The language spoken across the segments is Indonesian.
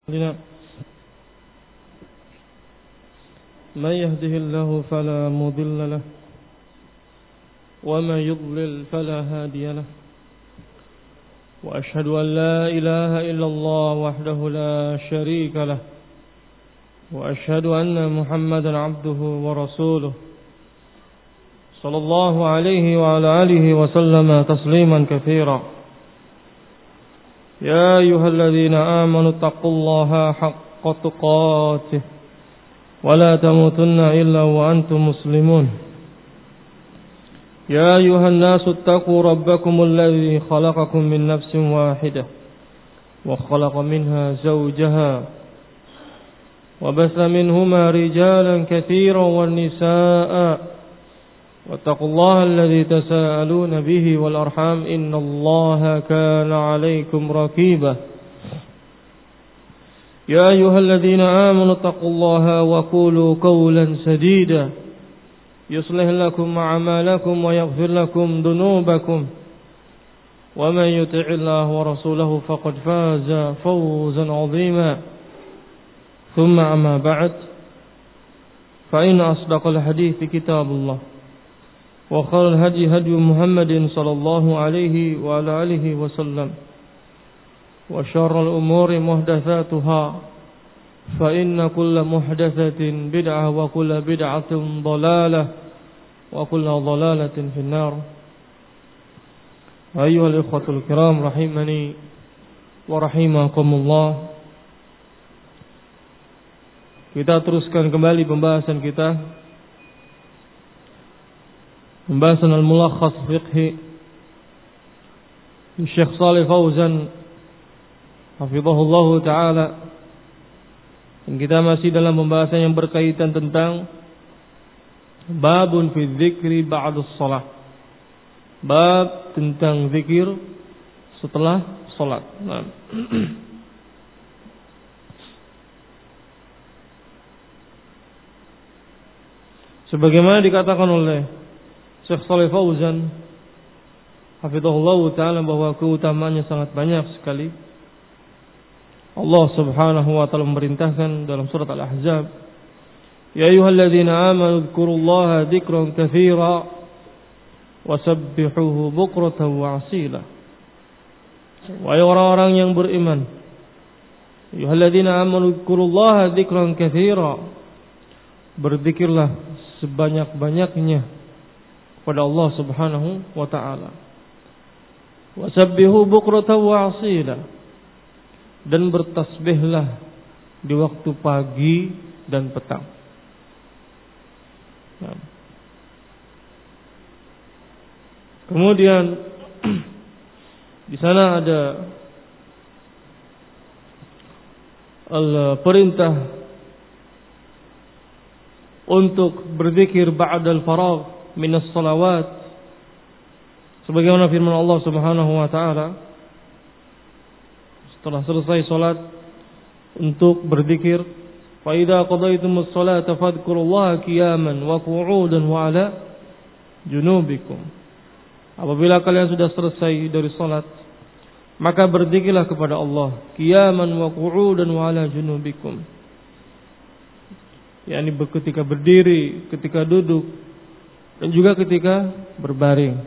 من يهده الله فلا مضل له ومن يضلل فلا هادي له وأشهد أن لا إله إلا الله وحده لا شريك له وأشهد أن محمدا عبده ورسوله صلى الله عليه وعلى آله وسلم تسليما كثيرا. يا أيها الذين آمنوا اتقوا الله حق تقاته ولا تموتن إلا وأنتم مسلمون. يا أيها الناس اتقوا ربكم الذي خلقكم من نفس واحدة وخلق منها زوجها وبث منهما رجالا كثيرا والنساء واتقوا الله الذي تساءلون به والأرحام إن الله كان عليكم رقيبا. يا أيها الذين آمنوا اتقوا الله وقولوا قولا سديدا يصلح لكم أعمالكم ويغفر لكم ذنوبكم ومن يطع الله ورسوله فقد فاز فوزا عظيما. ثم أما بعد فإن أصدق الحديث كتاب الله وخير الهدي هدي محمد صلى الله عليه وعلى آله وسلم وشر الأمور محدثاتها فإن كل محدثة بدعة وكل بدعة ضلالة وكل ضلالة في النار. أيها الإخوة الكرام رحمني ورحمكم الله. Kita teruskan kembali pembahasan kita, pembahasan al-mulakhas fiqhi Syekh Shalih Fauzan hafizahullah ta'ala. Dan kita masih dalam pembahasan yang berkaitan tentang babun fi dzikri ba'da shalah, bab tentang zikir setelah salat. Sebagaimana dikatakan oleh Syekh Shalih Fauzan hafizahullah ta'ala bahwa keutamaannya sangat banyak sekali. Allah subhanahu wa ta'ala memerintahkan dalam surat Al-Ahzab, Ya ayyuhalladzina amanu dzkurullaha dzikran katsira wasabbihuhu bukratan wa asila. Wahai orang-orang yang beriman, ayyuhalladzina amanu dzkurullaha dzikran katsira, berzikirlah sebanyak-banyaknya kepada Allah subhanahu wa ta'ala. Wasabbihu bukratan wa asila, dan bertasbihlah di waktu pagi dan petang. Kemudian di sana ada perintah untuk berzikir ba'dal faragh minas salawat, sebagaimana firman Allah subhanahu wa ta'ala, setelah selesai salat untuk berzikir, fa idza qadaytumus salata fadhkurullaha qiyaman wa qu'udan wa 'ala junubikum. Apabila kalian sudah selesai dari salat, maka berzikirlah kepada Allah qiyaman wa qu'udan wa 'ala junubikum, yakni ketika berdiri, ketika duduk, dan juga ketika berbaring.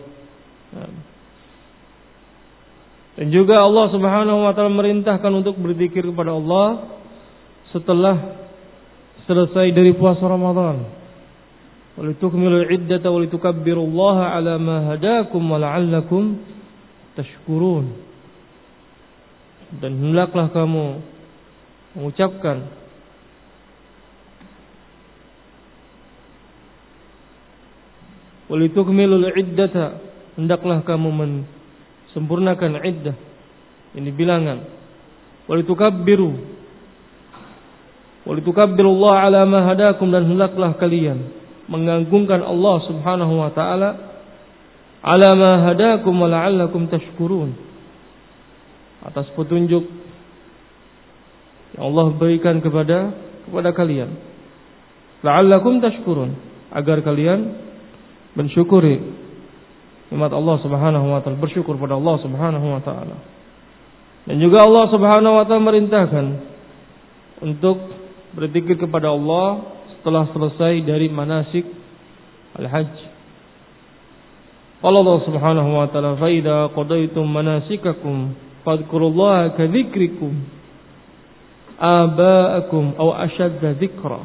Dan juga Allah subhanahu wa ta'ala merintahkan untuk berzikir kepada Allah setelah selesai dari puasa Ramadan. Walitukmilul iddata walitukabbirullaha ala ma hadakum wa la'allakum tashkurun. Dan hendaklah kamu mengucapkan walitukmilul iddata, hendaklah kamu sempurnakan iddah, ini bilangan. Walitukabbirullaha ala ma hadakum, dan hendaklah kalian mengagungkan Allah subhanahu wa ta'ala ala ma hadakum wa la'allakum tashkurun, atas petunjuk yang Allah berikan kepada kalian. La'allakum tashkurun, agar kalian mensyukuri nikmat Allah subhanahu wa ta'ala, bersyukur pada Allah subhanahu wa ta'ala. Dan juga Allah subhanahu wa ta'ala merintahkan untuk berzikir kepada Allah setelah selesai dari manasik al-hajj. Qala Allah Subhanahu wa taala, "Fa idza qadaytum manasikakum fadhkurullaha ka dzikrikum aba'akum aw ashadda dzikra."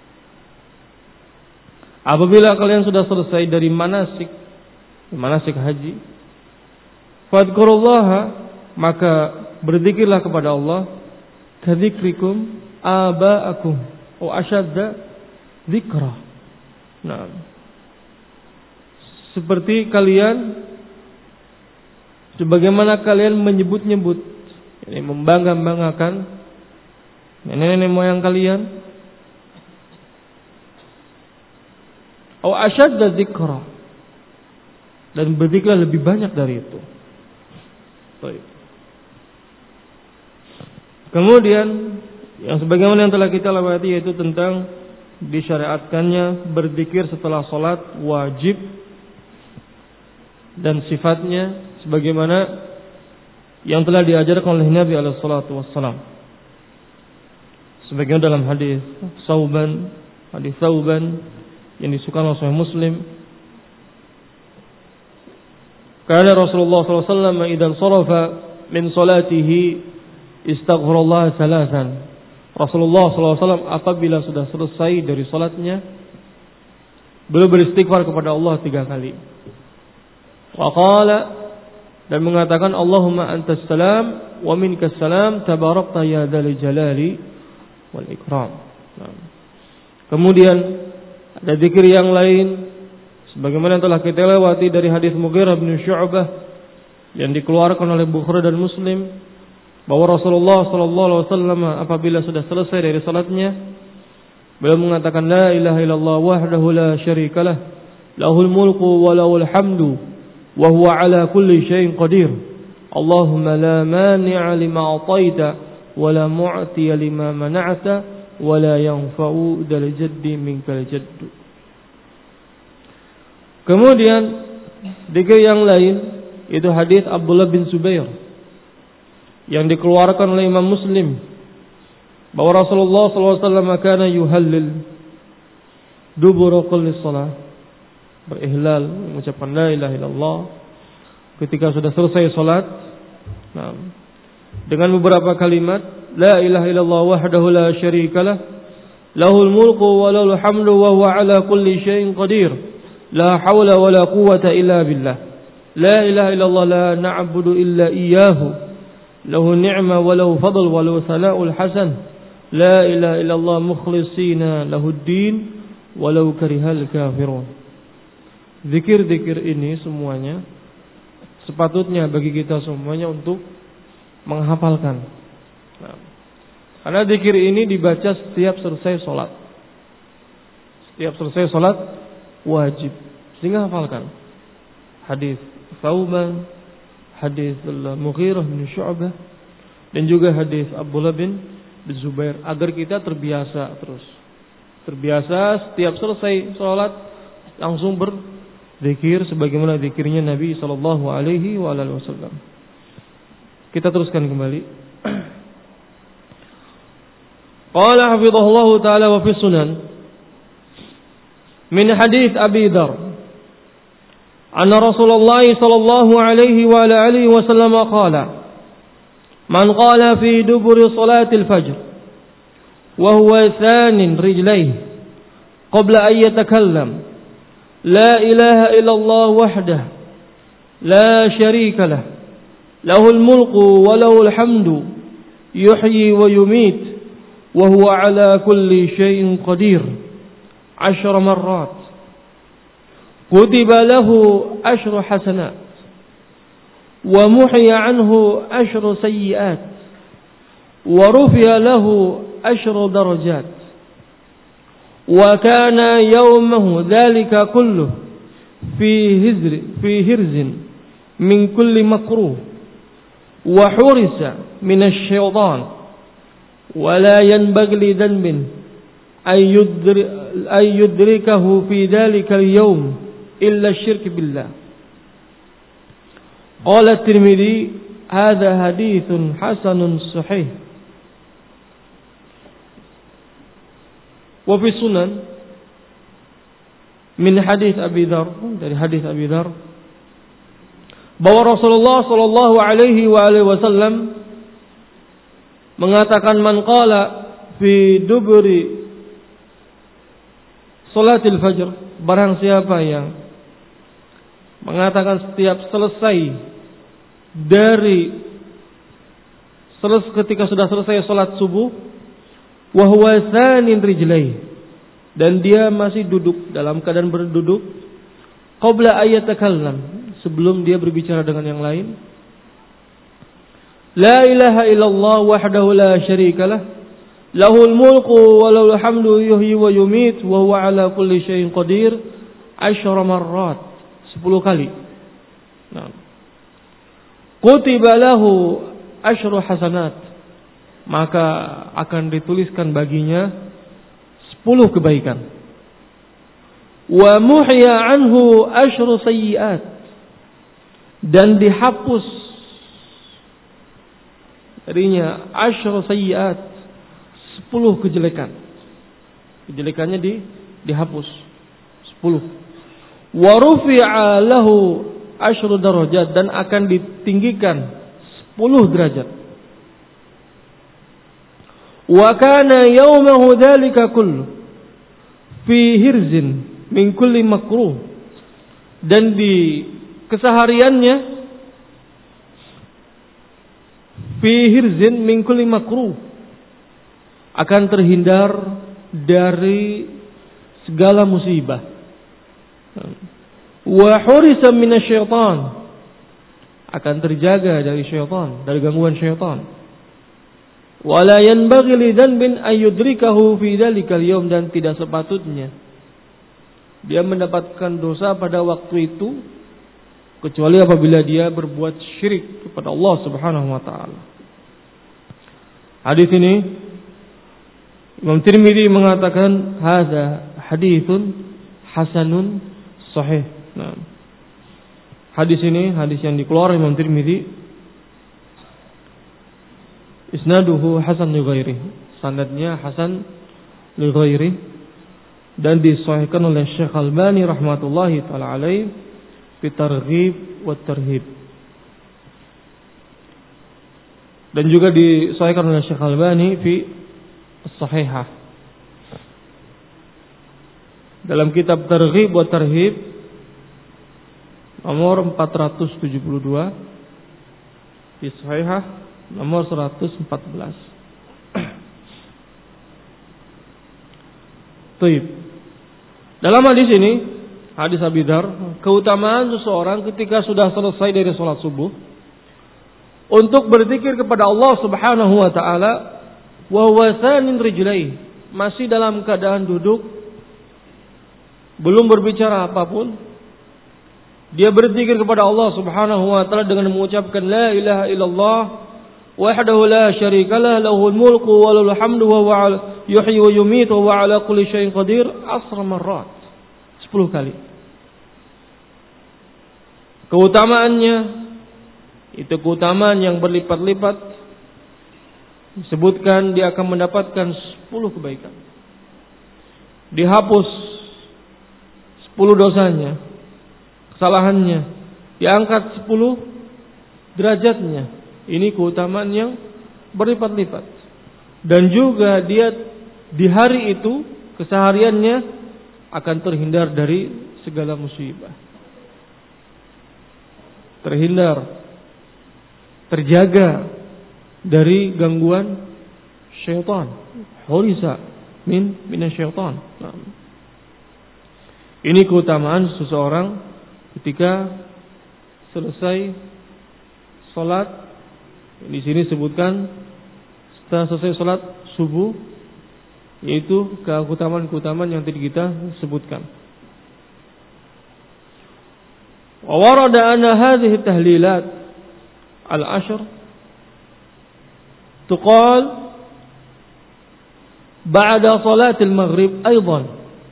Apabila kalian sudah selesai dari manasik haji, fadhkurullaha, maka berzikirlah kepada Allah, ka dzikrikum aba'akum aw ashadda dzikra. Nah, seperti kalian, sebagaimana kalian menyebut-nyebut, ini membangga-banggakan nenek-nenek moyang kalian, aw ashadda dzikra, dan berzikirlah lebih banyak dari itu. Baik. Kemudian yang sebagaimana yang telah kita lewati, yaitu tentang disyariatkannya berzikir setelah salat wajib dan sifatnya sebagaimana yang telah diajarkan oleh Nabi alaihi salatu wassalam. Sebagaimana dalam hadis Sauban yang disukai oleh Sahih Muslim, karena Rasulullah sallallahu alaihi wasallam idan sarafa min salatihi istaghfirullah salasan. Rasulullah sallallahu alaihi wasallam apabila sudah selesai dari salatnya, beliau beristighfar kepada Allah 3 kali. Wa qala, dan mengatakan, Allahumma antas salam wa minkas salam tabarakta ya dzal jalali wal ikram. Kemudian ada zikir yang lain sebagaimana yang telah kita lewati dari hadis Mughirah bin Syu'bah yang dikeluarkan oleh Bukhari dan Muslim, bahwa Rasulullah sallallahu alaihi wasallam apabila sudah selesai dari salatnya, beliau mengatakan, la ilaha illallah wahdahu la syarikalah, lahul mulku wa lahul hamdu wa huwa ala kulli syai'in qadir. Allahumma la mani'a lima a'taita wa la mu'tiya lima mana'ta wa la yanfa'u dzal jaddi minkal jaddu. Kemudian zikir yang lain itu hadis Abdullah bin Zubair yang dikeluarkan oleh Imam Muslim, bahwa Rasulullah SAW kana yuhallil dubura kulli shalah, berihlal mengucapkan la ilaha illallah ketika sudah selesai salat, dengan beberapa kalimat, la ilaha illallah wahdahu la syarikalah, lahul mulku wa lahul hamdu wa huwa ala kulli syai'in qadir, la haula wa la quwwata illa billah, la ilaha illallah la na'budu illa iyyahu, lahu ni'ma wa lahu fadl wa lahu thana'ul hasan, la ilaha illallah mukhlishina lahuddin walau karihal kafirun. Zikir-zikir ini semuanya sepatutnya bagi kita semuanya untuk menghafalkan. Karena zikir ini dibaca setiap selesai salat. Setiap selesai salat wajib. Sehingga hafalkan hadis Sauban, hadis Mughirah bin Syu'bah, dan juga hadis Abdullah bin Zubair, agar kita terbiasa terus. Terbiasa setiap selesai salat langsung berzikir sebagaimana zikirnya Nabi sallallahu alaihi wasallam. Kita teruskan kembali. Qala hafizahullah taala wa fi sunan min hadis Abi Dzar anna Rasulullah sallallahu alaihi wa alihi wasallam qala man qala fi duburi salatil fajr wa huwa thanin rijlayhi qabla an yatakallam la ilaha illallah wahdahu la syarika lah, lahul mulku wa lahul hamdu yuhyi wa yumit wa huwa ala kulli syai'in qadir 10 marrat kutiba lahu 10 hasanat wa muhiya anhu 10 sayyi'at wa rufi'a lahu 10 darajat wa kana yawmahu dhalika kulluhu fi hirzin min kulli makruh wa hurisa min asy-syaitan wa la yanbaghi li dhanbin ay yudrikahu fi dhalika al-yawm illa asy-syirk billah. Qala at-Tirmidzi hadha haditsun hasanun sahih. Wa fi sunan min hadis Abi Dzar, dari hadis Abi Dzar, bahwa Rasulullah sallallahu alaihi wasallam mengatakan, man qala fi duburi salatil fajr, barang siapa yang mengatakan setiap selesai dari ketika sudah selesai salat subuh, wa huwa thanin rijlai, dan dia masih duduk dalam keadaan berduduk, qabla ayatakallam, sebelum dia berbicara dengan yang lain, la ilaha illallah wahdahu la syarikalah, lahul mulku wa lahul hamdu yuhyi wa yumit wa huwa ala kulli syai'in qadir, 10 marrat, 10 kali. Nah, kutiba lahu 10 hasanat, maka akan dituliskan baginya 10 kebaikan. Wa muhya anhu 10 sayyi'at, dan dihapus darinya 10 sayyi'at, 10 kejelekan. Kejelekannya dihapus 10. Wa rufi'a lahu 10 darajat, dan akan ditinggikan 10 derajat. Wa kana yawmahu dzalika kullu fi hirzin min kulli makruh, dan di kesehariannya fi hirzin min kulli makruh, akan terhindar dari segala musibah. Wa hurisa minasyaitan, akan terjaga dari syaitan, dari gangguan syaitan. Wala yanbaghi li dhanbin ayyudrikahu fi dzalikal yaum, dan tidak sepatutnya dia mendapatkan dosa pada waktu itu kecuali apabila dia berbuat syirik kepada Allah Subhanahu wa taala. Hadis ini Imam Tirmidzi mengatakan hadza haditsun hasanun sahih. Nah, hadis ini hadis yang dikeluarkan Imam Tirmidzi, isnaduhu hasan li ghairi, sanadnya hasan li ghairi, dan disahihkan oleh Syekh Albani rahmatullahi taala alaihi fi targhib wa tarhib, dan juga disahihkan oleh Syekh Albani fi as-sahihah dalam kitab Targhib wa Tarhib nomor 472, di Sahihah nomor 114. Baik. Dalam hadis ini, hadis Abi Dzar, keutamaan seseorang ketika sudah selesai dari salat subuh untuk berzikir kepada Allah Subhanahu wa taala, wa huwa thanin rijlai, masih dalam keadaan duduk, belum berbicara apapun. Dia berzikir kepada Allah Subhanahu wa taala dengan mengucapkan la ilaha illallah wahdahu la syarikalah, lahul mulku wa lahul hamdu wa huwa yuhyi wa yumiit wa huwa ala kulli syai'in qadir, 10 marrat, 10 kali. Keutamaannya itu keutamaan yang berlipat-lipat. Disebutkan dia akan mendapatkan 10 kebaikan. Dihapus 10 dosanya, kesalahannya, diangkat 10 derajatnya. Ini keutamaan yang berlipat-lipat. Dan juga dia di hari itu, kesehariannya akan terhindar dari segala musibah. Terhindar, terjaga dari gangguan syaitan. Hurisa minasyaitan. Ini keutamaan seseorang ketika selesai salat. Di sini sebutkan setelah selesai salat subuh, yaitu keutamaan-keutamaan yang tadi kita sebutkan. Wa warada anna hadhihi tahlilat al-ashr tuqal ba'da salat al-maghrib aidan.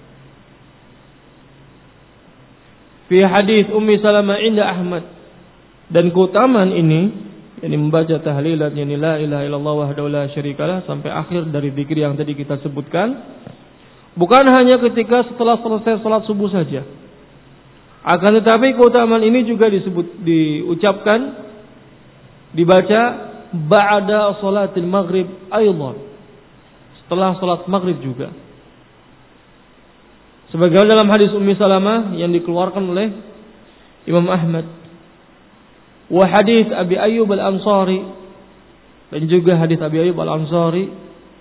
Fi hadis Ummi Salamah inda Ahmad, dan keutamaan ini yakni membaca tahlilat la ilaha illallah wahdahu la syarikalah sampai akhir dari zikir yang tadi kita sebutkan, Bukan hanya ketika setelah selesai salat subuh saja. Akan tetapi keutamaan ini juga diucapkan, dibaca ba'da salatil maghrib aydan, setelah salat maghrib juga. Sebagaimana dalam hadis Ummi Salamah yang dikeluarkan oleh Imam Ahmad, wa hadis Abi Ayyub Al-Ansari, dan juga hadis Abi Ayyub Al-Ansari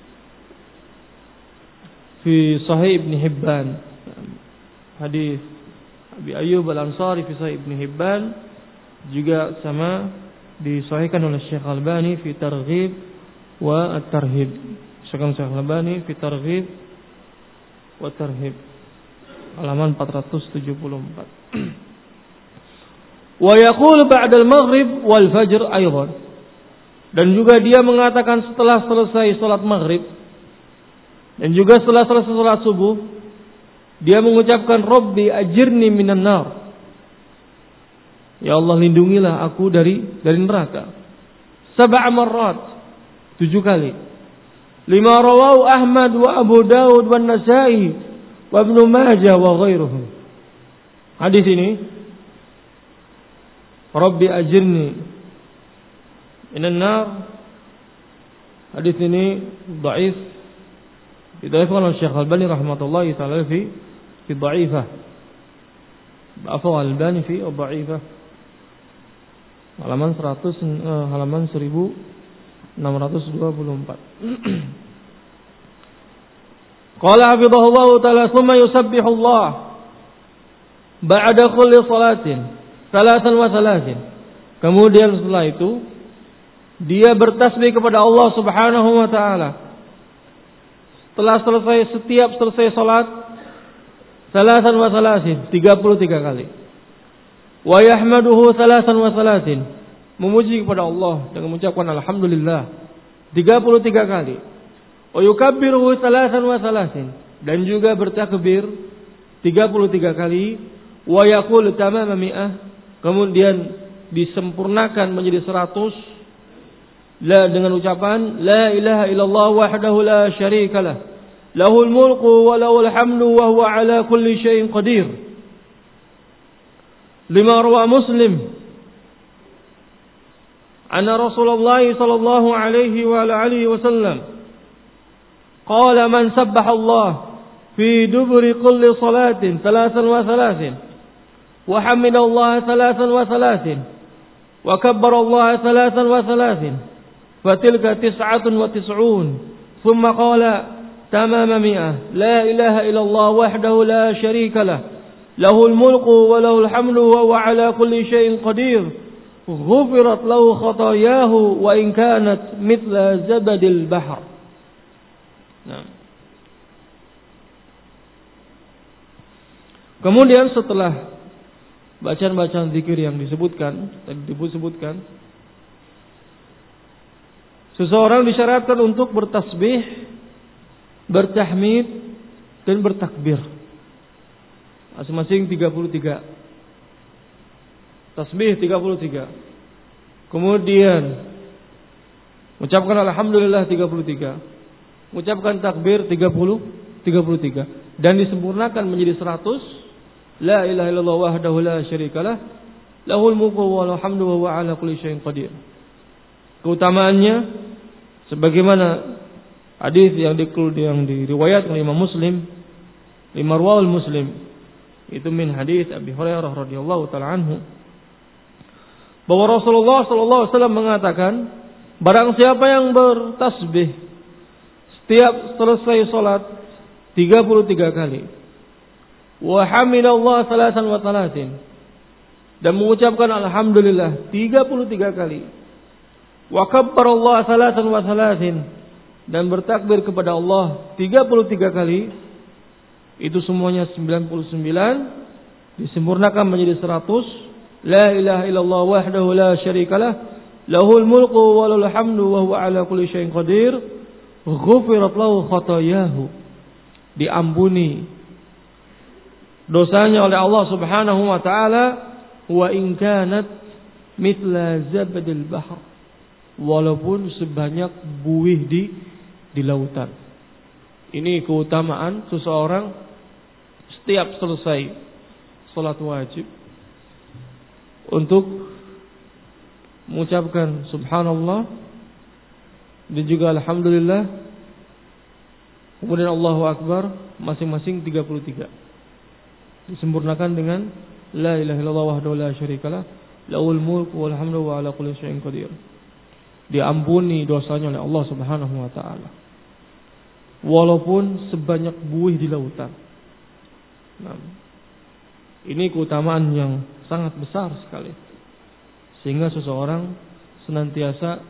fi Sahih Ibn Hibban. Hadis Abi Ayyub Al-Ansari fi Sahih Ibn Hibban juga sama disahihkan oleh Syekh Al-Albani fi Targhib wa At-Tarhib. Syekh Al-Albani fi Targhib wa Tarhib, halaman 474. Wa yaqulu ba'da al-maghrib wal fajr aydan. Dan juga dia mengatakan setelah selesai salat maghrib dan juga setelah selesai salat subuh, dia mengucapkan Rabbi ajirni minan nar. Ya Allah, lindungilah aku dari neraka. 7 marrat, 7 kali. Lima rawahu Ahmad wa Abu Dawud wa Nasa'i wa Ibnu Majah wa ghairuhum. Hadis ini, Rabbi ajirni minan nar, hadis ini dhaif, didhaifkan oleh Syekh Al-Albani rahmatullahi ta'ala fi dha'ifah. Ba'afahu Al-Albani fi dha'ifah, halaman 1624. Qala hafizahullahu ta'ala, thumma yusabbihu Allah ba'da kulli salatin salatan wa salatin. Kemudian setelah itu dia bertasbih kepada Allah Subhanahu wa taala. Setiap selesai salat, salatan wa salatin, 33 kali. Wa yahmaduhu salatan wa salatin, memuji kepada Allah dengan mengucapkan alhamdulillah 33 kali. Wa yukabbiruhu salatan wa salatin, dan juga bertakbir 33 kali. Wa yaqulu tamama mi'ah, kemudian disempurnakan menjadi 100 la dengan ucapan la ilaha illallah wahdahu la syarikalah lahul mulku wa lahul hamdu wa huwa ala kulli syai'in qadir. Lima rawa Muslim anna Rasulullah sallallahu alaihi wa alihi wasallam qala man sabbaha Allah fi duburi kulli salatin 33 wa hamida Allah 33 wa kabbara Allah 33 fatilka 99 thumma qala tamama mi'ah la ilaha illallah wahdahu la syarika lah lahul mulku wa lahul hamdu wa huwa ala kulli syai'in qadir ghufirat lahu khatayahu wa in kanat mithla zabadil bahr. Nah, kemudian setelah bacaan-bacaan zikir yang tadi disebutkan, seseorang disyaratkan untuk bertasbih, bertahmid, dan bertakbir. Masing-masing 33. Tasbih 33. Kemudian mengucapkan alhamdulillah 33. Mengucapkan takbir 33. Dan disempurnakan menjadi 100. La ilaha illallah wahdahu la syarikalah lahul mulku wa lahul hamdu wa huwa ala kulli syai'in qadir. Keutamaannya sebagaimana hadis yang diriwayatkan oleh Imam Muslim, lima rawal Muslim, itu min hadis Abi Hurairah radhiyallahu taala anhu, bahwa Rasulullah sallallahu alaihi wasallam mengatakan, barang siapa yang bertasbih setiap selesai salat 33 kali, wa hamidallah salatan wa salatin, dan mengucapkan alhamdulillah 33 kali, wa kabbarallah salatan wa salatin, dan bertakbir kepada Allah 33 kali, itu semuanya 99 disempurnakan menjadi 100. La ilaha illallah wahdahu la syarikalah lahul mulku wa lahul hamdu wa huwa ala kulli syai'in qadir ghufirat lahu khatayahu, diampuni dosanya oleh Allah Subhanahu wa taala, wa in kanat mithla zabadil bahr, walaupun sebanyak buih di lautan. Ini keutamaan seseorang setiap selesai salat wajib untuk mengucapkan subhanallah dan juga alhamdulillah, kemudian Allahu akbar masing-masing 33. Disempurnakan dengan la ilaha illallah wahdahu la syarikalah lahul mulku wal hamdu wa ala kulli syai'in qadir. Diampuni dosanya oleh Allah Subhanahu wa taala, walaupun sebanyak buih di lautan. Nah, ini keutamaan yang sangat besar sekali, sehingga seseorang senantiasa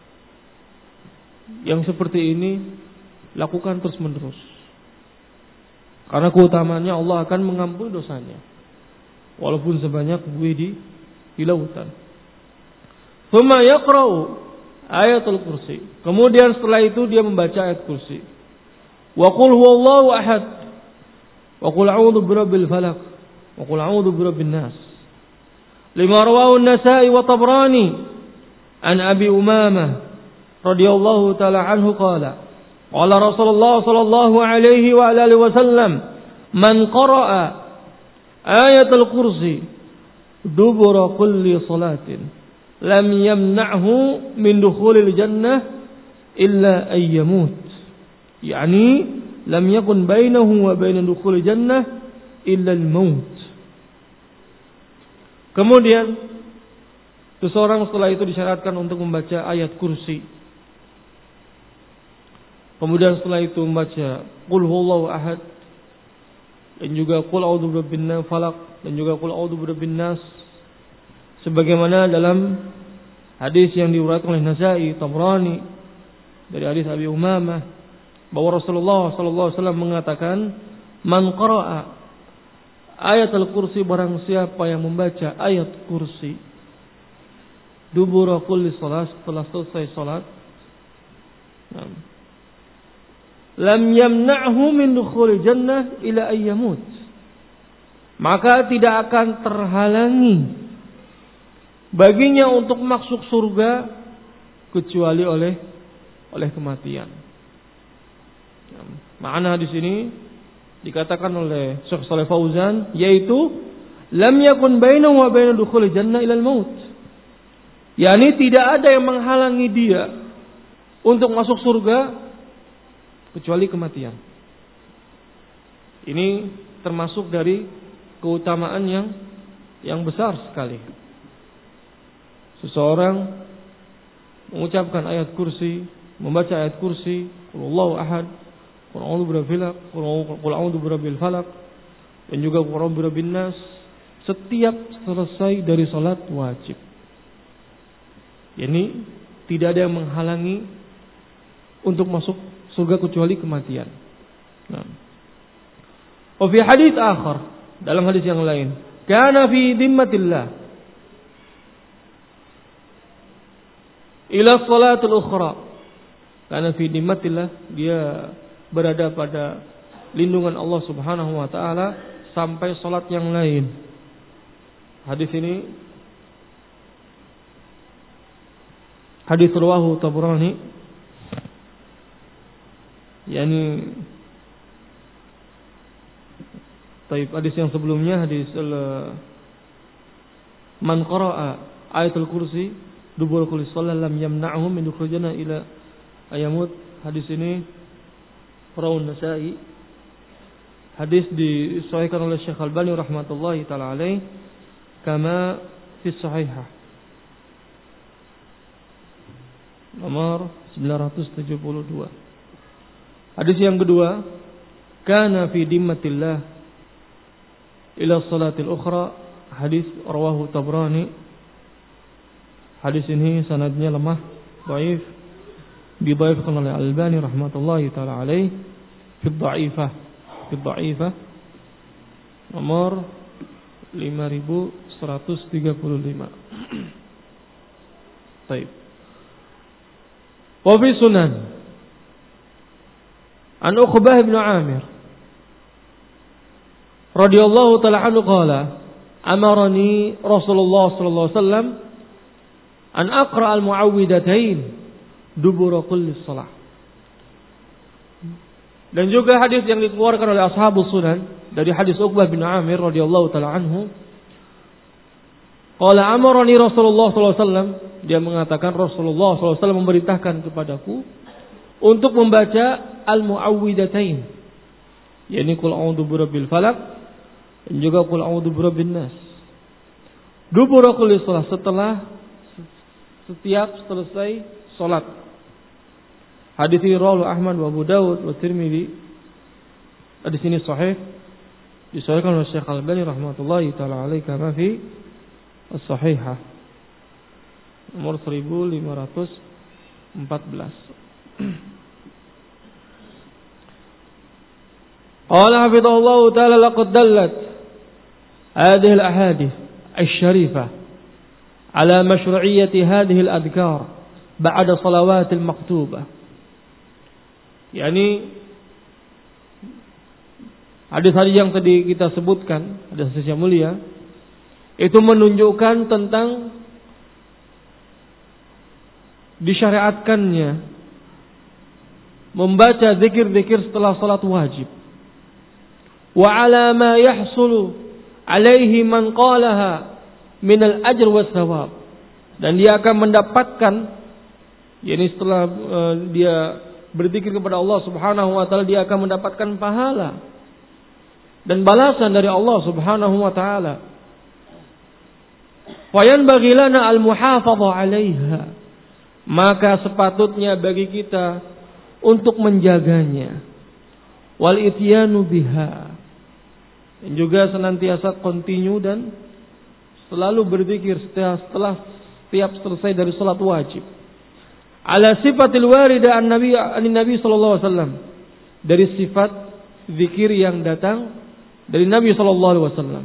yang seperti ini lakukan terus menerus, karena keutamaannya Allah akan mengampuni dosanya walaupun sebanyak buih di lautan. Tsumma yaqra'u ayatul kursi. Kemudian setelah itu dia membaca ayat kursi. Wa qul huwallahu ahad. Wa qul a'udzu birabbil falaq. Wa qul a'udzu birabbin nas. Lima rawahu an-Nasa'i wa Tabrani an Abi Umamah radhiyallahu ta'ala anhu qala qala Rasulullah sallallahu alaihi wa alihi wasallam man qara'a ayatul kursi dubura kulli salatin lam yamna'hu min dukhulil jannah illa ay yamut. Yani lam yakun bainahu wa bain dukhulil jannah illa al-maut. Kemudian seseorang setelah itu disyaratkan untuk membaca ayat kursi. Kemudian setelah itu membaca qul huwallahu ahad dan juga qul a'udzu birabbin falaq dan juga qul a'udzu birabbin nas, sebagaimana dalam hadis yang diriwayatkan oleh Nasa'i, Tabrani dari hadis Abi Umamah bahwa Rasulullah sallallahu alaihi wasallam mengatakan man qara'a ayat al-kursi, barang siapa yang membaca ayat kursi dubura kulli salat, setelah selesai salat, lam yamna'hu min dukhul jannah ila ayyamut, maka tidak akan terhalangi baginya untuk masuk surga kecuali oleh kematian. Makna hadis ini dikatakan oleh Syekh Shalih Fauzan, yaitu lam yakun bainahu wa bain dukhul jannah ila al-maut. Yani tidak ada yang menghalangi dia untuk masuk surga kecuali kematian. Ini termasuk dari keutamaan yang besar sekali. Seseorang mengucapkan ayat kursi, membaca ayat kursi, qul huwallahu ahad, qul a'udzu birabbil falaq, qul a'udzu birabbil falaq, dan juga qul a'udzu birabbin nas, setiap selesai dari salat wajib. Yani tidak ada yang menghalangi untuk masuk surga kecuali kematian. Nah. Wa fi hadits akhar, dalam hadis yang lain, kana fi dhimmatillah ila salatul ukhra. Karena fi dhimmatillah, dia berada pada lindungan Allah Subhanahu wa taala sampai salat yang lain. Hadis ini hadis rawahu Tabrani, yani taib hadis yang sebelumnya, hadis man qara'a ayatul kursi dubur kulli shalah lam yamna'hum min dukhul jannah ila ayamut. Hadis ini rawahu Nasa'i. Hadis disahihkan oleh Syekh Albani rahmatullahi taala alaih kama fi sahihah nomor 972. Hadis yang kedua, kana fi dimmatillah ila salatil ukhra, hadis rawahu Tabrani. Hadis ini sanadnya lemah, dhaif, didhaifkan oleh Albani rahmatullahi taala alaih fi dhaifah nomor 5135. Baik. Wa fi sunan an Uqbah bin Amir radhiyallahu ta'ala anhu qala amarani Rasulullah sallallahu alaihi wasallam an aqra al-mu'awwidhatain dubura kulli shalah. Dan juga hadis yang dikeluarkan oleh ashabus sunan dari hadis Uqbah bin Amir radhiyallahu taala anhu, qala amarani Rasulullah sallallahu alaihi wasallam, dia mengatakan Rasulullah sallallahu alaihi wasallam memerintahkan kepadaku untuk membaca al-muawwidatain, yakni qul a'udzu birabbil falaq dan juga qul a'udzu birabbin nas. Dubura kulli shalah, setelah setiap selesai salat. Hadis ini rawahu Ahmad wa Abu Dawud wa Tirmidzi. Hadis ini sahih, disahihkan oleh Syekh Al-Albani rahmatullahi taala alaihi kama fi as-sahihah nomor 1514. Qala hafizahullah taala laqad dallat hadhihi al-ahadith asy-syarifah ala masyru'iyyati hadhihi al-adhkar ba'da salawat al-maktubah. Yani hadis-hadis yang tadi kita sebutkan, hadis yang mulia, itu menunjukkan tentang disyariatkannya membaca zikir-zikir setelah salat wajib. Wa ala ma yahsulu alaihi man qalaha min al-ajr was thawab. Dan dia akan mendapatkan, yakni setelah dia berzikir kepada Allah Subhanahu wa taala, dia akan mendapatkan pahala dan balasan dari Allah Subhanahu wa taala. Fa yanbaghi lana al-muhafadhah 'alaiha. Maka sepatutnya bagi kita untuk menjaganya. Wal ityanu biha. Dan juga senantiasa continue dan selalu berzikir setelah setiap selesai dari salat wajib. Ala sifatil warida an-nabi sallallahu alaihi wasallam, dari sifat zikir yang datang dari Nabi sallallahu alaihi wasallam.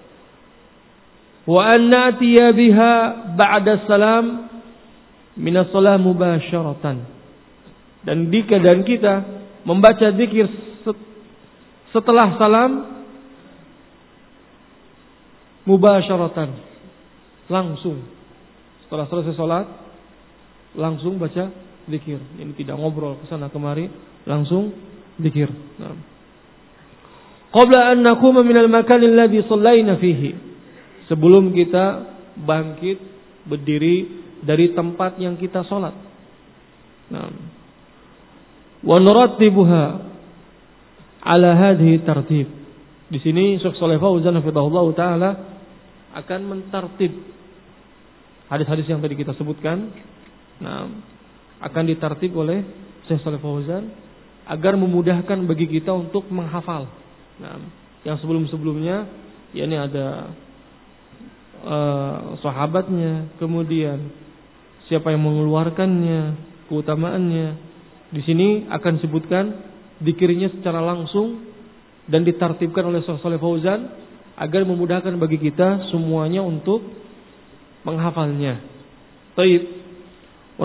Wa an na'tiya biha ba'da salam min as-salah mubasyaratan. Dan kita membaca zikir setelah salam mubasyaratan, langsung setelah selesai salat langsung baca zikir. Ini tidak ngobrol kesana kemari, langsung zikir. Nah. Qabla an naquma min al-makan alladhi shallaina fihi. Sebelum kita bangkit berdiri dari tempat yang kita salat. Nah. Wa nurattibuha ala hadhihi tartib. Di sini Syekh Shalih Fauzan hafizahullah taala akan mentartib hadis-hadis yang tadi kita sebutkan. Nah, akan ditartib oleh Syekh Shalih Fauzan agar memudahkan bagi kita untuk menghafal. Nah, yang sebelum-sebelumnya yakni ada sahabatnya, kemudian siapa yang mengeluarkannya, keutamaannya. Di sini akan disebutkan zikirnya secara langsung dan ditartibkan oleh Syekh Shalih Fauzan agar memudahkan bagi kita semuanya untuk menghafalnya. Baik. Wa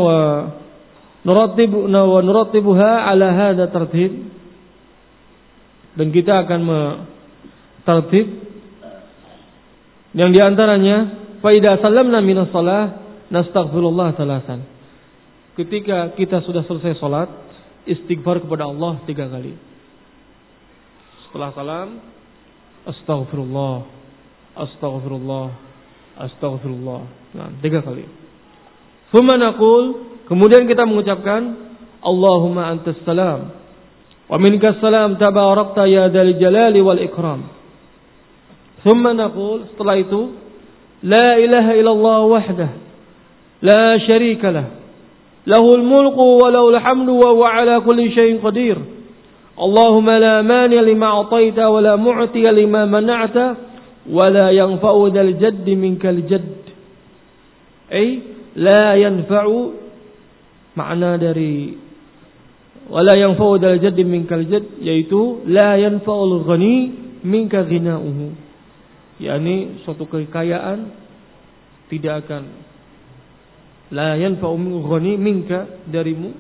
nurattibuha ala hadha tartib. Dan kita akan mentartib yang diantaranya fa idza sallamna minas shalah nastaghfirullah salasan. Ketika kita sudah selesai salat, istighfar kepada Allah 3 kali. Setelah salam, astaghfirullah, astaghfirullah, astaghfirullah. Nah, 3 kali. Tsumma naqul, kemudian kita mengucapkan Allahumma antas salam wa minkas salam tabarakta ya dzal jalali wal ikram. Tsumma naqul, setelah itu la ilaha illallah wahdah la syarika lah lahul mulku wa lahul hamdu wa huwa ala kulli syai'in qadir. Allahumma la mani lima a'taita wa la mu'ti lima mana'ta wa la yanfa'u dzal jaddi minkal jadd. La yanfa'u, makna dari wala yanfa'u dzal jaddi minkal jadd, yaitu la yanfa'ul ghani minka ghina'uhu, yakni suatu kekayaan tidak akan la yanfa'u ghani minka, darimu,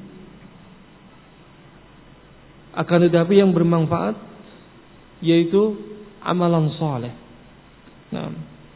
akan tetapi yang bermanfaat yaitu amalan saleh. Nah,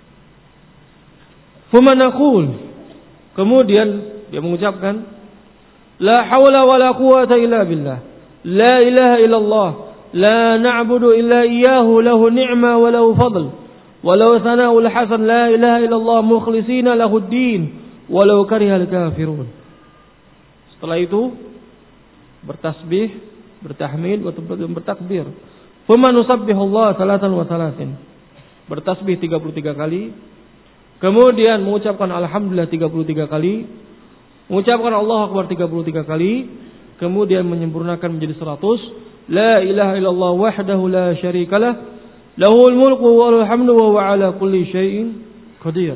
fuma naqul, kemudian dia mengucapkan la haula wala quwata illa billah, La ilaha illallah. La na'budu illa iyyahu lahu ni'ma wa lahu fadl. Wa lahu thana'ul hasan. La ilaha illallah mukhlisina lahu ad-din. Wa lahu karihal kafirun. Setelah itu bertasbih, bertahmid, bertakbir. Thumma nusabbihullaha salatan wa salatin. Bertasbih 33 kali. Kemudian mengucapkan alhamdulillah 33 kali. Mengucapkan Allahu akbar 33 kali. Kemudian menyempurnakan menjadi 100. La ilaha illallah wahdahu la syarikalah. Lahul mulku wa lahul hamdu wa huwa ala kulli syai'in qadir.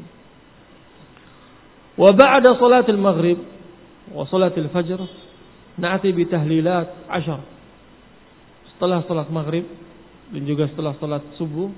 Wa ba'da salatil maghrib wa salatil fajr na'ti bi tahlilat 10. Setelah salat maghrib dan juga setelah salat subuh,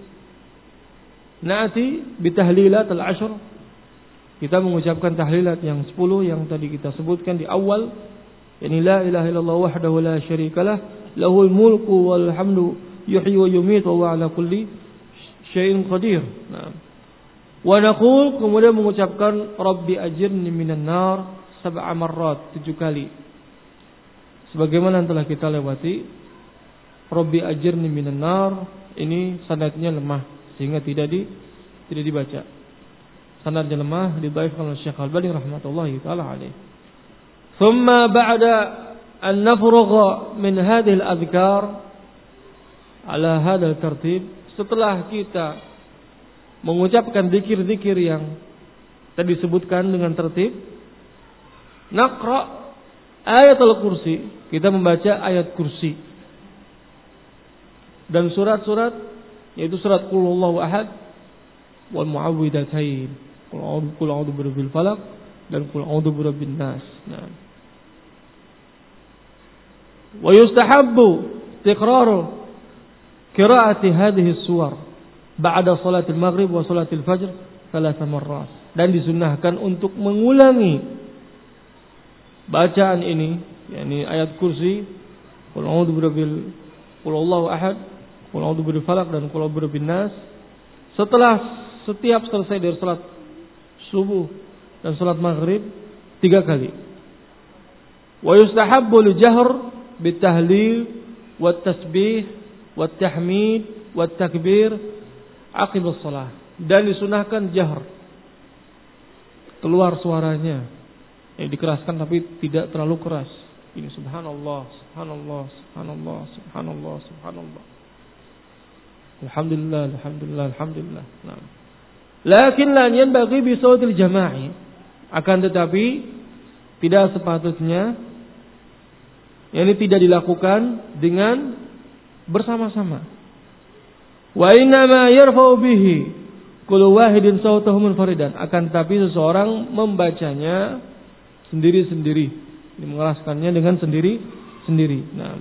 na'ti bi tahlilat al-10. Kita mengucapkan tahlilat yang 10 yang tadi kita sebutkan di awal, yakni la ilaha illallah wahdahu la syarikalah, lahul mulku wal hamdu yuhyi wa yumiitu wa huwa ala kulli syai'in qadir. Nah. Wa naqul, kemudian mengucapkan rabbi ajirni minan nar 7 marrat, 7 kali. Sebagaimana telah kita lewati, rabbi ajirni minan nar ini sanadnya lemah sehingga tidak dibaca. Sanadnya lemah, didhaifkan oleh Syekh Al-Albani rahmatullahi taala alaih. Thumma ba'da an nafrugha min hadhihi al-adhkar ala hadha al-tartib, setelah kita mengucapkan zikir-zikir yang tadi disebutkan dengan tertib, naqra ayatul kursi, kita membaca ayat kursi dan surat-surat, yaitu surat Qul Huwallahu Ahad wal Mu'awwidhatain, Qul a'udzu birabbil falaq dan Qul a'udzu birabbin nas. Nah. Wa yustahabbu tikraru qira'ati hadhihi as-suwar ba'da salatil maghrib wa salatil fajr 3 marrat, dan disunnahkan untuk mengulangi bacaan ini, yakni ayat kursi, Qul a'udzu birabbil, Qul Huwallahu Ahad, Qul a'udzu birabbil falaq dan Qul a'udzu birabbin nas, setelah setiap selesai dari salat subuh dan salat maghrib 3 kali. Wa yustahabbu al-jahr bitahlil wat tasbih wat tahmid wat takbir aqib as-shalah, dan disunahkan jahr, keluar suaranya, dikeraskan tapi tidak terlalu keras. Ini subhanallah, subhanallah, subhanallah, subhanallah, subhanallah. Alhamdulillah, alhamdulillah, alhamdulillah. Nah. Lakin la yanbaghi bi sautil jama'i, akan tetapi tidak sepatutnya, yakni tidak dilakukan dengan bersama-sama. Wa inna ma yarfa'u bihi kullu wahidin sautahu munfaridan, akan tetapi seseorang membacanya sendiri-sendiri, mengeraskannya dengan sendiri-sendiri. Nah.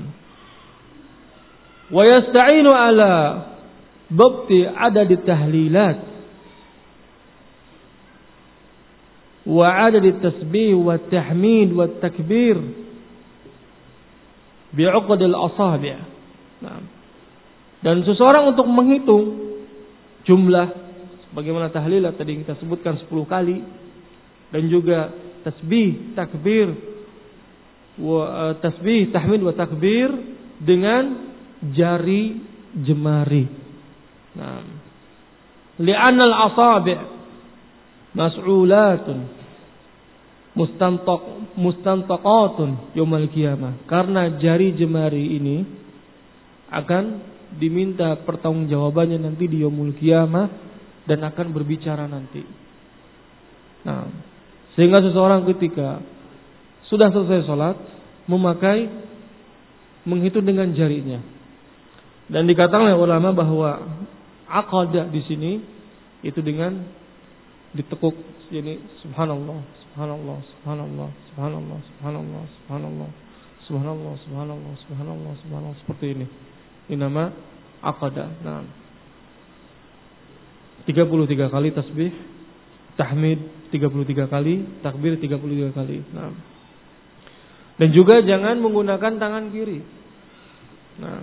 Wa yasta'inu ala dhabti adad tahlilat wa adad tasbih wa tahmid wa takbir bi'uqd al-asabi'. Nah. Dan seseorang untuk menghitung jumlah bagaimana tahlilat tadi kita sebutkan 10 kali, dan juga tasbih, takbir, tasbih, tahmid wa takbir dengan jari jemari. Nah, li'anna al-asabi' mas'ulatun mustantaqatun yaumil qiyamah, karena jari jemari ini akan diminta pertanggungjawabannya nanti di yaumul qiyamah dan akan berbicara nanti. Nah, sehingga seseorang ketika sudah selesai sholat menghitung dengan jarinya. Dan dikatakan oleh ulama bahwa aqadah di sini itu dengan ditekuk, jadi subhanallah, subhanallah, subhanallah, subhanallah, subhanallah, subhanallah, subhanallah, subhanallah, subhanallah, subhanallah, seperti ini. Ini nama aqadah. Nah, 33 kali tasbih, tahmid 33 kali, takbir 33 kali. Nah. Dan juga jangan menggunakan tangan kiri. Nah.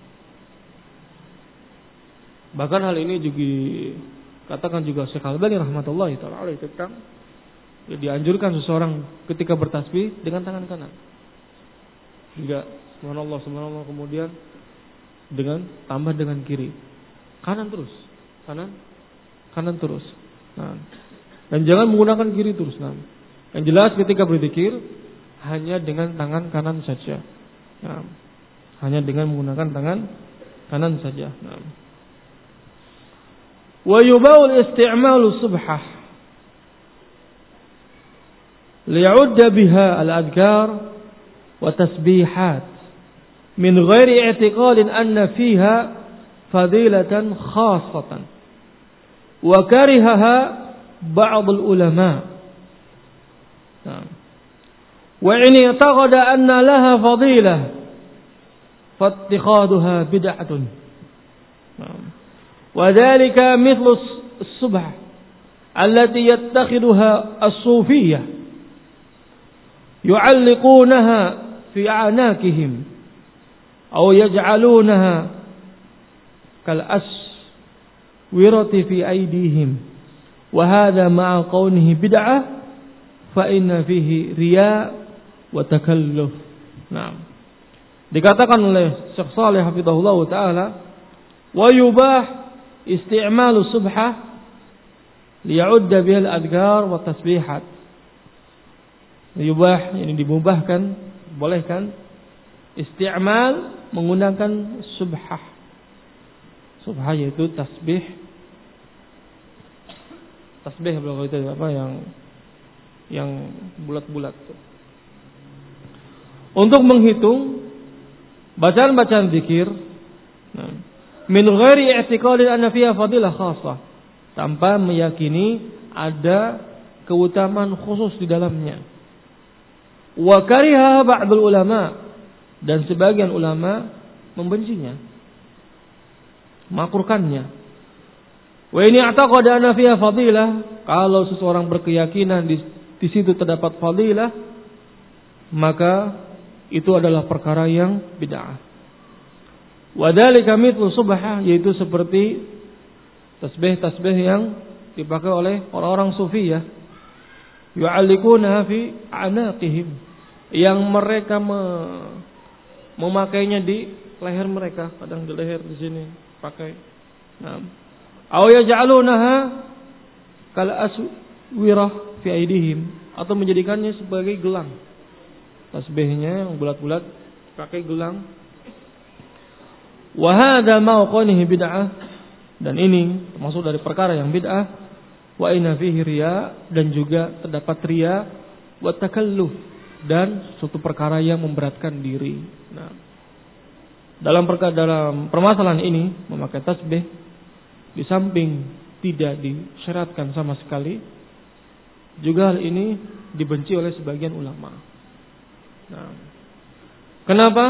Bahkan hal ini juga katakan juga Syekh Al-Albani rahmatullahi taala alaihi tentang dianjurkan seseorang ketika bertasbih dengan tangan kanan. Hingga subhanallah, subhanallah, kemudian tambah dengan kiri, kanan terus, kanan terus. Nah, dan jangan menggunakan kiri terus. Nah, yang jelas ketika berzikir hanya dengan tangan kanan saja. Nah, hanya dengan menggunakan tangan kanan saja. Nah. Wa yubaul isti'malu subhah liya'udda biha al-adhkar wa tasbihat min ghairi i'tiqadin anna fiha fadilatan khassatan wa karihaha ba'd al-ulama. Wa in i'taqada anna laha fadilah fattikhaduha bid'atun. Wa dhalika mithlu as-subha allati yattakhiduha as-sufiyyah yu'alliqunaha fi a'naqihim aw yaj'alunaha kal aswirati fi aydihim wa hadha ma'a qawnihi bid'ah fa inna fihi riya' wa takalluf. Naam. Dikatakan oleh Syekh Shalih hafizahullah taala, wa yubah isti'malu subhah liya'udda bihal adhkar wa tasbihat. Yubah, ini dimubahkan, bolehkan isti'mal menggunakan subhah. Subhah yaitu tasbih. Tasbih itu apa yang bulat-bulat. Untuk menghitung bacaan-bacaan zikir min ghairi i'tiqadin anna fiha fadilah khassah, tanpa meyakini ada keutamaan khusus di dalamnya. Wa kariha ba'dul ulama, dan sebagian ulama membencinya, makruhkannya. Wa in i'taqada anna fiha fadilah, kalau seseorang berkeyakinan di situ terdapat fadilah, maka itu adalah perkara yang bid'ah. Wa dzalika mithlu subhah, yaitu seperti tasbih-tasbih yang dipakai oleh orang-orang sufiyah, yu'alliquna fi anaqihim, yang mereka memakainya di leher mereka, kadang di leher di sini pakai. Nah, aw yaj'alunaha kal aswirah fi aydihim, atau menjadikannya sebagai gelang. Tasbihnya yang bulat-bulat pakai gelang. Wa hadza ma'qanihi bid'ah, dan ini termasuk dari perkara yang bid'ah. Wa inna fihi riya, dan juga terdapat riya, wa takalluf, dan suatu perkara yang memberatkan diri. Nah, dalam permasalahan ini memakai tasbih, di samping tidak disyaratkan sama sekali, juga hal ini dibenci oleh sebagian ulama. Nah, kenapa?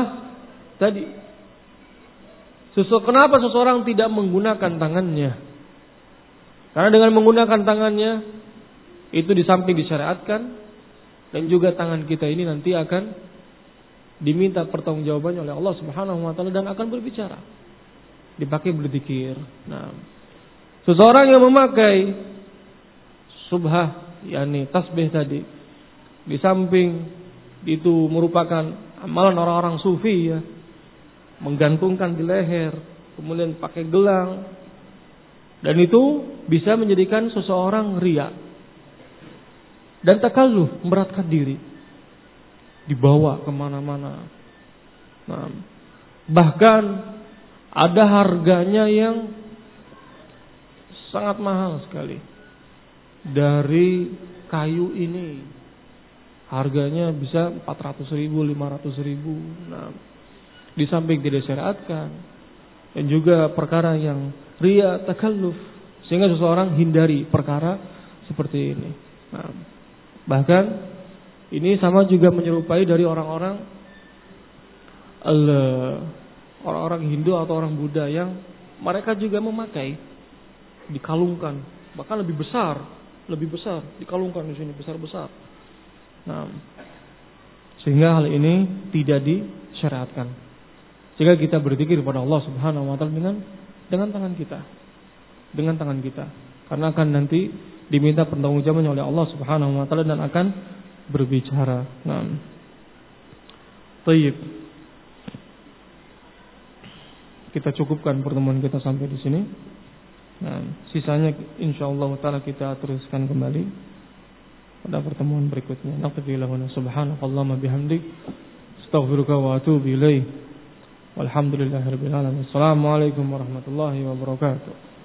Kenapa seseorang tidak menggunakan tangannya? Karena dengan menggunakan tangannya itu di samping disyariatkan, dan juga tangan kita ini nanti akan diminta pertanggungjawabannya oleh Allah Subhanahu wa taala dan akan berbicara. Dipakai berzikir. Nah, seseorang yang memakai subhah, yakni tasbih tadi, di samping itu merupakan amalan orang-orang sufi ya, menggantungkan di leher, kemudian pakai gelang, dan itu bisa menjadikan seseorang riya dan takalluf, memberatkan diri, dibawa kemana-mana. Nah, bahkan ada harganya yang sangat mahal sekali dari kayu ini. Harganya bisa 400.000, 500.000. Nah, di samping tidak disyariatkan, dan juga perkara yang riya, takalluf, sehingga seseorang hindari perkara seperti ini. Nah, bahkan ini sama juga menyerupai dari orang-orang Hindu atau orang Buddha yang mereka juga memakai, dikalungkan, bahkan lebih besar, dikalungkan di sini besar-besar. Nah, sehingga hal ini tidak disyariatkan. Sehingga kita berzikir kepada Allah Subhanahu wa taala dengan tangan kita. Karena akan nanti diminta pertanggungjawabannya oleh Allah Subhanahu wa taala dan akan berbicara. Nah. Baik. kita cukupkan pertemuan kita sampai di sini. Nah, sisanya insyaallah taala kita teruskan kembali pada pertemuan berikutnya. Naqdilahu subhanakallahumma bihamdik astaghfiruka wa atubu ilaik. Walhamdulillahirabbil alamin. Assalamualaikum warahmatullahi wabarakatuh.